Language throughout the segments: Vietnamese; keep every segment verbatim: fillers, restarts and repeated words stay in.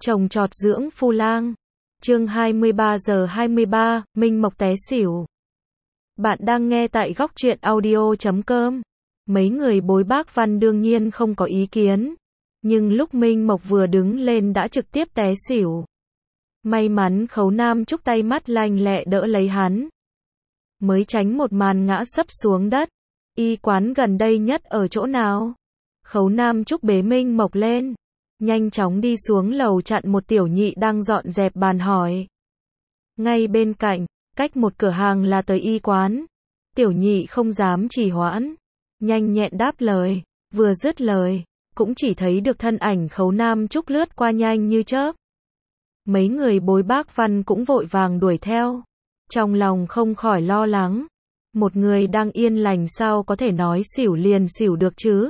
Trồng trọt dưỡng phu lang. Chương hai mươi ba giờ hai mươi ba, Minh Mộc té xỉu. Bạn đang nghe tại góc truyện audio chấm com. Mấy người bối bác Văn đương nhiên không có ý kiến. Nhưng lúc Minh Mộc vừa đứng lên đã trực tiếp té xỉu. May mắn Khấu Nam Trúc tay mắt lanh lẹ đỡ lấy hắn. Mới tránh một màn ngã sấp xuống đất. Y quán gần đây nhất ở chỗ nào? Khấu Nam Trúc bế Minh Mộc lên. Nhanh chóng đi xuống lầu chặn một tiểu nhị đang dọn dẹp bàn hỏi. Ngay bên cạnh, cách một cửa hàng là tới y quán. Tiểu nhị không dám trì hoãn. Nhanh nhẹn đáp lời. Vừa dứt lời, cũng chỉ thấy được thân ảnh Khấu Nam Trúc lướt qua nhanh như chớp. Mấy người bối bác Văn cũng vội vàng đuổi theo. Trong lòng không khỏi lo lắng. Một người đang yên lành sao có thể nói xỉu liền xỉu được chứ?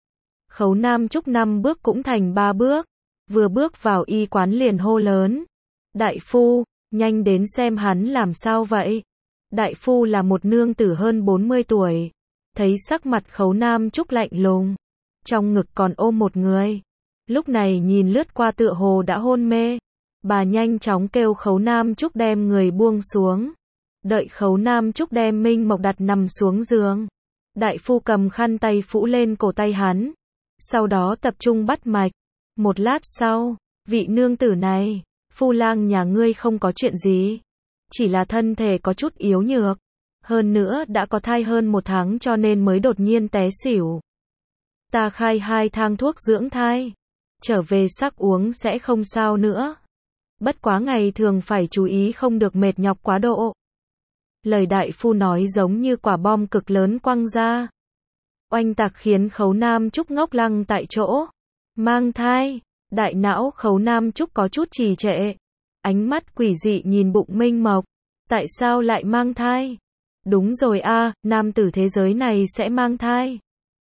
Khấu Nam Trúc năm bước cũng thành ba bước. Vừa bước vào y quán liền hô lớn. Đại phu, nhanh đến xem hắn làm sao vậy? Đại phu là một nương tử hơn bốn mươi tuổi. Thấy sắc mặt Khấu Nam Trúc lạnh lùng. Trong ngực còn ôm một người. Lúc này nhìn lướt qua tựa hồ đã hôn mê. Bà nhanh chóng kêu Khấu Nam Trúc đem người buông xuống. Đợi Khấu Nam Trúc đem Minh Mộc đặt nằm xuống giường. Đại phu cầm khăn tay phủ lên cổ tay hắn. Sau đó tập trung bắt mạch. Một lát sau, vị nương tử này, phu lang nhà ngươi không có chuyện gì. Chỉ là thân thể có chút yếu nhược. Hơn nữa đã có thai hơn một tháng cho nên mới đột nhiên té xỉu. Ta khai hai thang thuốc dưỡng thai. Trở về sắc uống sẽ không sao nữa. Bất quá ngày thường phải chú ý không được mệt nhọc quá độ. Lời đại phu nói giống như quả bom cực lớn quăng ra. Oanh tạc khiến Khấu Nam Trúc ngốc lăng tại chỗ. Mang thai. Đại não Khấu Nam Trúc có chút trì trệ. Ánh mắt quỷ dị nhìn bụng Minh Mộc. Tại sao lại mang thai? Đúng rồi a, à, nam tử thế giới này sẽ mang thai.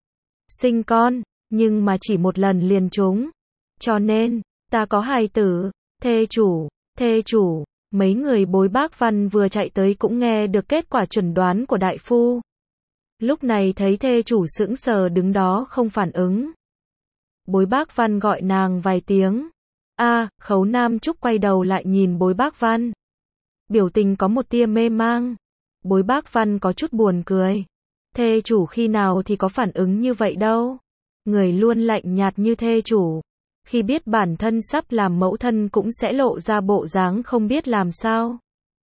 Sinh con, nhưng mà chỉ một lần liền trúng. Cho nên, ta có hài tử. Thê chủ, thê chủ. Mấy người bối bác Văn vừa chạy tới cũng nghe được kết quả chuẩn đoán của đại phu. Lúc này thấy thê chủ sững sờ đứng đó không phản ứng. Bối bác Văn gọi nàng vài tiếng. A, à, Khấu Nam Trúc quay đầu lại nhìn bối bác Văn. Biểu tình có một tia mê mang. Bối bác Văn có chút buồn cười. Thê chủ khi nào thì có phản ứng như vậy đâu. Người luôn lạnh nhạt như thê chủ. Khi biết bản thân sắp làm mẫu thân cũng sẽ lộ ra bộ dáng không biết làm sao.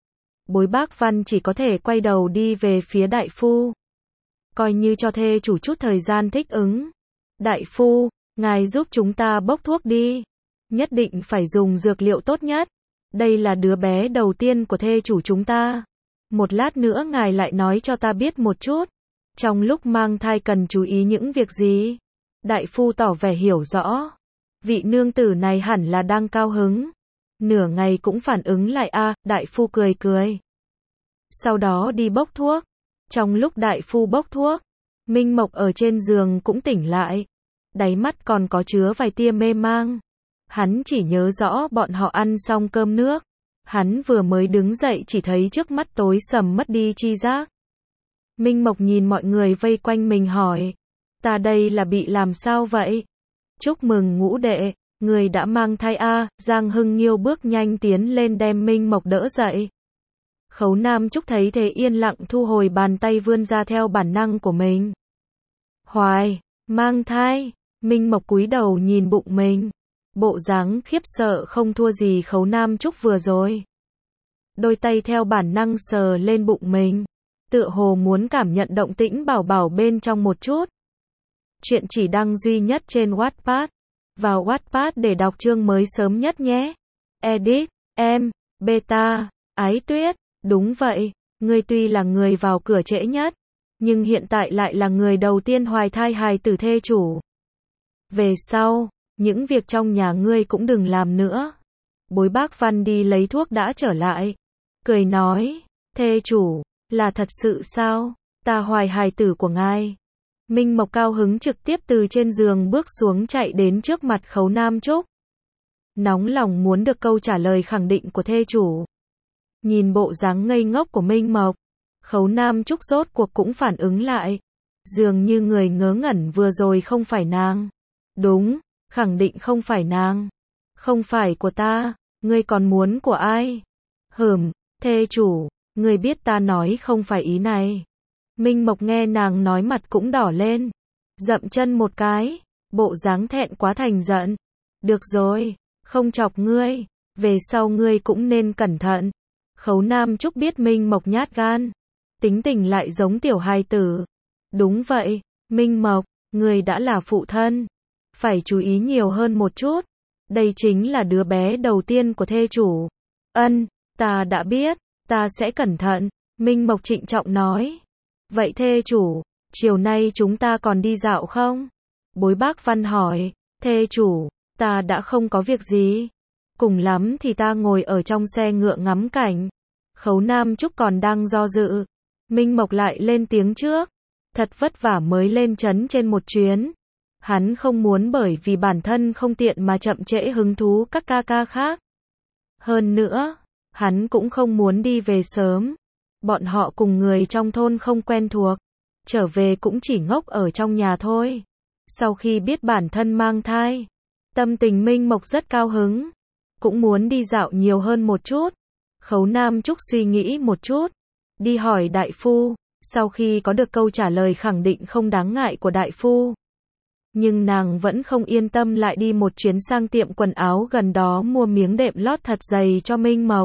Bối bác Văn chỉ có thể quay đầu đi về phía đại phu. Coi như cho thê chủ chút thời gian thích ứng. Đại phu, ngài giúp chúng ta bốc thuốc đi. Nhất định phải dùng dược liệu tốt nhất. Đây là đứa bé đầu tiên của thê chủ chúng ta. Một lát nữa ngài lại nói cho ta biết một chút. Trong lúc mang thai cần chú ý những việc gì? Đại phu tỏ vẻ hiểu rõ. Vị nương tử này hẳn là đang cao hứng. Nửa ngày cũng phản ứng lại a, à, đại phu cười cười. Sau đó đi bốc thuốc. Trong lúc đại phu bốc thuốc, Minh Mộc ở trên giường cũng tỉnh lại. Đáy mắt còn có chứa vài tia mê mang. Hắn chỉ nhớ rõ bọn họ ăn xong cơm nước. Hắn vừa mới đứng dậy chỉ thấy trước mắt tối sầm mất đi chi giác. Minh Mộc nhìn mọi người vây quanh mình hỏi. Ta đây là bị làm sao vậy? Chúc mừng ngũ đệ, người đã mang thai a, à, Giang Hưng Nghiêu bước nhanh tiến lên đem Minh Mộc đỡ dậy. Khấu Nam Trúc thấy thế yên lặng thu hồi bàn tay vươn ra theo bản năng của mình. Hoài, mang thai, Minh Mộc cúi đầu nhìn bụng mình. Bộ dáng khiếp sợ không thua gì Khấu Nam Trúc vừa rồi. Đôi tay theo bản năng sờ lên bụng mình. Tựa hồ muốn cảm nhận động tĩnh bảo bảo bên trong một chút. Chuyện chỉ đăng duy nhất trên Wattpad. Vào Wattpad để đọc chương mới sớm nhất nhé. Edit, em, beta, Ái Tuyết. Đúng vậy, ngươi tuy là người vào cửa trễ nhất, nhưng hiện tại lại là người đầu tiên hoài thai hài tử thê chủ. Về sau, những việc trong nhà ngươi cũng đừng làm nữa. Bối bác Văn đi lấy thuốc đã trở lại. Cười nói, thê chủ, là thật sự sao? Ta hoài hài tử của ngài. Minh Mộc cao hứng trực tiếp từ trên giường bước xuống chạy đến trước mặt Khấu Nam Trúc. Nóng lòng muốn được câu trả lời khẳng định của thê chủ. Nhìn bộ dáng ngây ngốc của Minh Mộc, Khấu Nam Trúc rốt cuộc cũng phản ứng lại. Dường như người ngớ ngẩn vừa rồi không phải nàng. Đúng, khẳng định không phải nàng. Không phải của ta, ngươi còn muốn của ai? Hừm, thê chủ, ngươi biết ta nói không phải ý này. Minh Mộc nghe nàng nói mặt cũng đỏ lên, dậm chân một cái, bộ dáng thẹn quá thành giận. Được rồi, không chọc ngươi, về sau ngươi cũng nên cẩn thận. Khấu Nam Trúc biết Minh Mộc nhát gan, tính tình lại giống tiểu hài tử. Đúng vậy, Minh Mộc, ngươi đã là phụ thân, phải chú ý nhiều hơn một chút. Đây chính là đứa bé đầu tiên của thê chủ. Ân, ta đã biết, ta sẽ cẩn thận, Minh Mộc trịnh trọng nói. Vậy thê chủ, chiều nay chúng ta còn đi dạo không? Bối Bác Văn hỏi. Thê chủ, ta đã không có việc gì. Cùng lắm thì ta ngồi ở trong xe ngựa ngắm cảnh. Khấu Nam Trúc còn đang do dự. Minh Mộc lại lên tiếng trước. Thật vất vả mới lên trấn trên một chuyến. Hắn không muốn bởi vì bản thân không tiện mà chậm trễ hứng thú các ca ca khác. Hơn nữa, hắn cũng không muốn đi về sớm. Bọn họ cùng người trong thôn không quen thuộc. Trở về cũng chỉ ngốc ở trong nhà thôi. Sau khi biết bản thân mang thai, tâm tình Minh Mộc rất cao hứng. Cũng muốn đi dạo nhiều hơn một chút. Khấu Nam Trúc suy nghĩ một chút. Đi hỏi đại phu. Sau khi có được câu trả lời khẳng định không đáng ngại của đại phu. Nhưng nàng vẫn không yên tâm lại đi một chuyến sang tiệm quần áo gần đó mua miếng đệm lót thật dày cho Minh Mộc.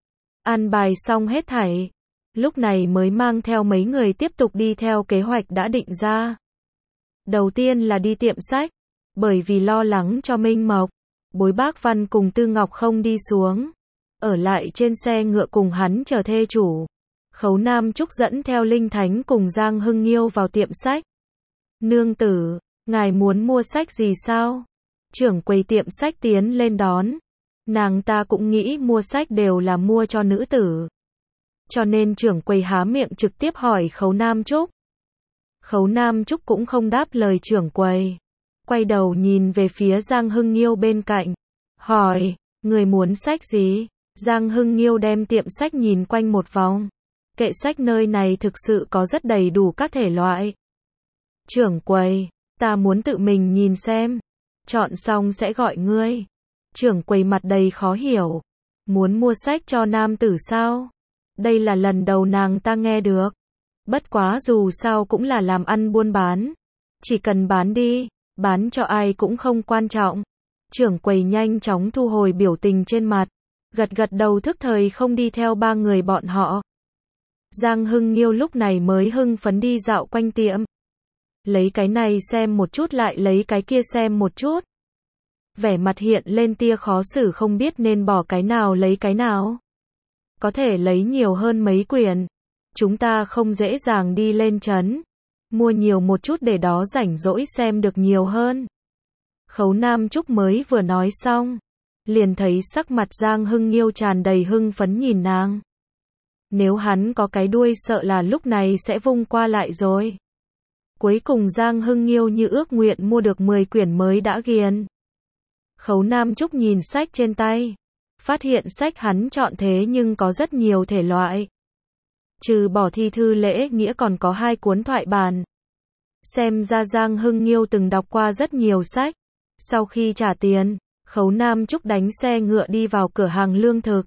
An bài xong hết thảy. Lúc này mới mang theo mấy người tiếp tục đi theo kế hoạch đã định ra. Đầu tiên là đi tiệm sách. Bởi vì lo lắng cho Minh Mộc, Bối Bác Văn cùng Tư Ngọc không đi xuống. Ở lại trên xe ngựa cùng hắn chờ thê chủ. Khấu Nam Trúc dẫn theo Linh Thánh cùng Giang Hưng Nghiêu vào tiệm sách. Nương tử, ngài muốn mua sách gì sao? Trưởng quầy tiệm sách tiến lên đón. Nàng ta cũng nghĩ mua sách đều là mua cho nữ tử. Cho nên trưởng quầy há miệng trực tiếp hỏi Khấu Nam Trúc. Khấu Nam Trúc cũng không đáp lời trưởng quầy. Quay đầu nhìn về phía Giang Hưng Nghiêu bên cạnh. Hỏi, người muốn sách gì? Giang Hưng Nghiêu đem tiệm sách nhìn quanh một vòng. Kệ sách nơi này thực sự có rất đầy đủ các thể loại. Trưởng quầy, ta muốn tự mình nhìn xem. Chọn xong sẽ gọi ngươi. Trưởng quầy mặt đầy khó hiểu. Muốn mua sách cho nam tử sao? Đây là lần đầu nàng ta nghe được. Bất quá dù sao cũng là làm ăn buôn bán. Chỉ cần bán đi, bán cho ai cũng không quan trọng. Trưởng quầy nhanh chóng thu hồi biểu tình trên mặt. Gật gật đầu thức thời không đi theo ba người bọn họ. Giang Hưng Nghiêu lúc này mới hưng phấn đi dạo quanh tiệm. Lấy cái này xem một chút lại lấy cái kia xem một chút. Vẻ mặt hiện lên tia khó xử không biết nên bỏ cái nào lấy cái nào. Có thể lấy nhiều hơn mấy quyển. Chúng ta không dễ dàng đi lên trấn. Mua nhiều một chút để đó rảnh rỗi xem được nhiều hơn. Khấu Nam Trúc mới vừa nói xong. Liền thấy sắc mặt Giang Hưng Nghiêu tràn đầy hưng phấn nhìn nàng. Nếu hắn có cái đuôi sợ là lúc này sẽ vung qua lại rồi. Cuối cùng Giang Hưng Nghiêu như ước nguyện mua được mười quyển mới đã ghiền. Khấu Nam Trúc nhìn sách trên tay. Phát hiện sách hắn chọn thế nhưng có rất nhiều thể loại. Trừ bỏ thi thư lễ nghĩa còn có hai cuốn thoại bản. Xem ra Giang Hưng Nghiêu từng đọc qua rất nhiều sách. Sau khi trả tiền, Khấu Nam Trúc đánh xe ngựa đi vào cửa hàng lương thực.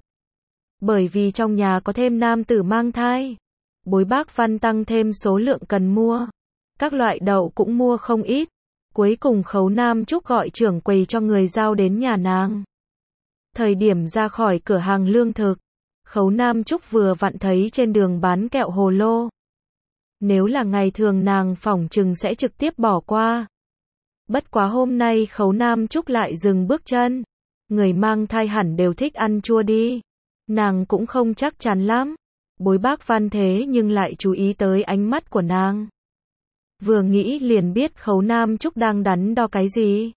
Bởi vì trong nhà có thêm nam tử mang thai. Bối Bác Văn tăng thêm số lượng cần mua. Các loại đậu cũng mua không ít. Cuối cùng Khấu Nam Trúc gọi trưởng quầy cho người giao đến nhà nàng. Thời điểm ra khỏi cửa hàng lương thực, Khấu Nam Trúc vừa vặn thấy trên đường bán kẹo hồ lô. Nếu là ngày thường nàng phỏng chừng sẽ trực tiếp bỏ qua. Bất quá hôm nay Khấu Nam Trúc lại dừng bước chân. Người mang thai hẳn đều thích ăn chua đi. Nàng cũng không chắc chắn lắm. Bối Bác Văn thế nhưng lại chú ý tới ánh mắt của nàng. Vừa nghĩ liền biết Khấu Nam Trúc đang đắn đo cái gì.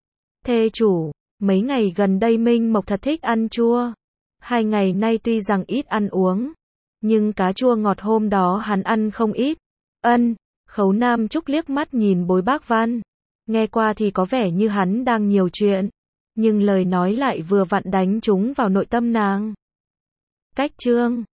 Thê chủ, mấy ngày gần đây Minh Mộc thật thích ăn chua. Hai ngày nay tuy rằng ít ăn uống, nhưng cá chua ngọt hôm đó hắn ăn không ít. Ân, Khấu Nam Trúc liếc mắt nhìn Bối Bác Văn. Nghe qua thì có vẻ như hắn đang nhiều chuyện, nhưng lời nói lại vừa vặn đánh trúng vào nội tâm nàng. Cách chương